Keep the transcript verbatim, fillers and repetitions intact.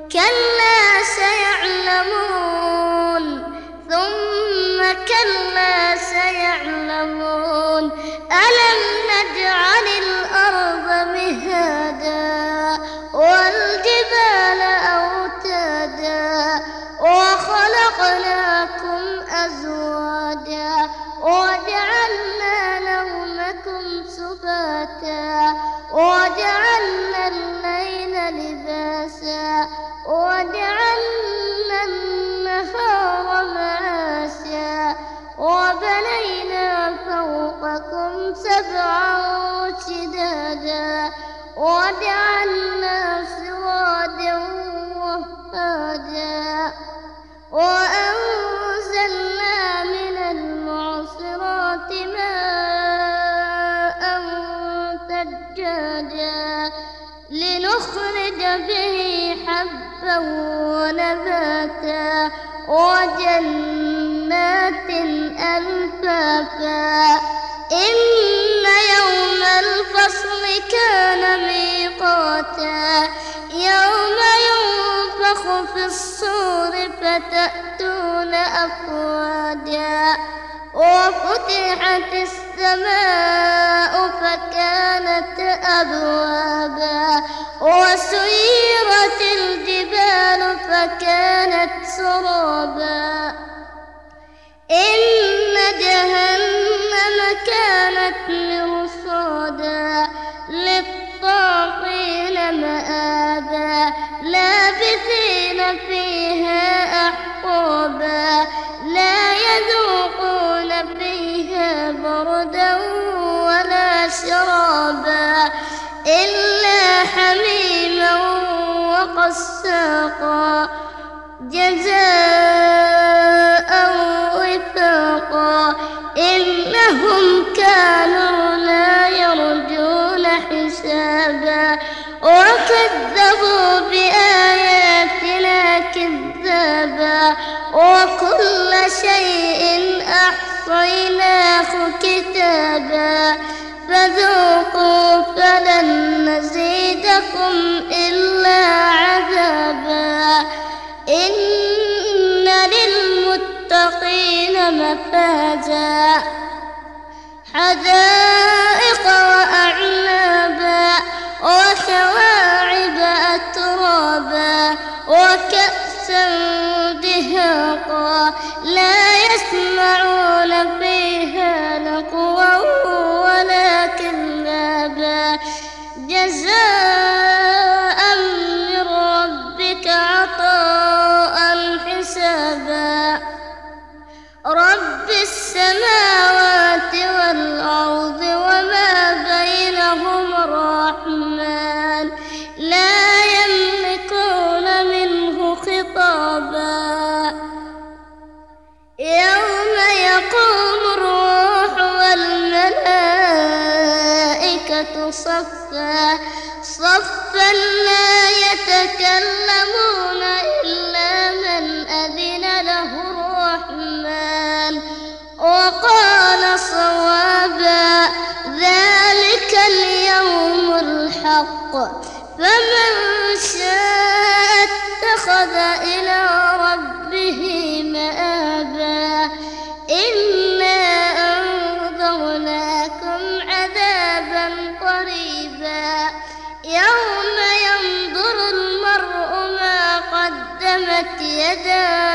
كلا سيعلمون ثم كلا سيعلمون ألم نجعل الأرض مهادا والجبال أوتادا وخلقناكم أزواجا وجعلنا نومكم سباتا وجعلنا الليل لباسا وجعلنا النهار معاشا وبنينا فوقكم سبعا شدادا وجعلنا سراجا وهاجا وأنزلنا من المعصرات ماء ثجاجا لنخرج به حبا ونباتا وجنات ألفافا إن يوم الفصل كان ميقاتا يوم ينفخ في الصور فتأتون أفواجا وفتحت السماء فكانت أبوابا وسيرت الجبال فكانت سرابا إن جهنم كانت مرصادا للطاغين مآبا لابثين فيها أحقابا لا يذوقون فيها بردا ولا شرابا إلا حميما وغساقا جزاء وفاقا إنهم كانوا لا يرجون حسابا وكذبوا بآياتنا كذابا وكل شيء أحصيناه كتابا فذوقوا فلن نزيدكم إلا عذابا إن للمتقين مفازا حدائق وأعنابا وكواعب أترابا وكأسا دهاقا لا يسمعون فيها لغوا ولا كذابا جزاء من ربك عطاء حسابا رب السماوات والأرض وما بينهما الرحمن لا يملكون منه خطابا يوم يقوم الروح والملائكة صفا صفا لا يتكلمون إلا من أذن له الرحمن وقال صوابا ذلك اليوم الحق فمن شاء اتخذ إلى ربه مآبا إنا أنذرناكم عذابا قريبا يوم ينظر المرء ما قدمت يداه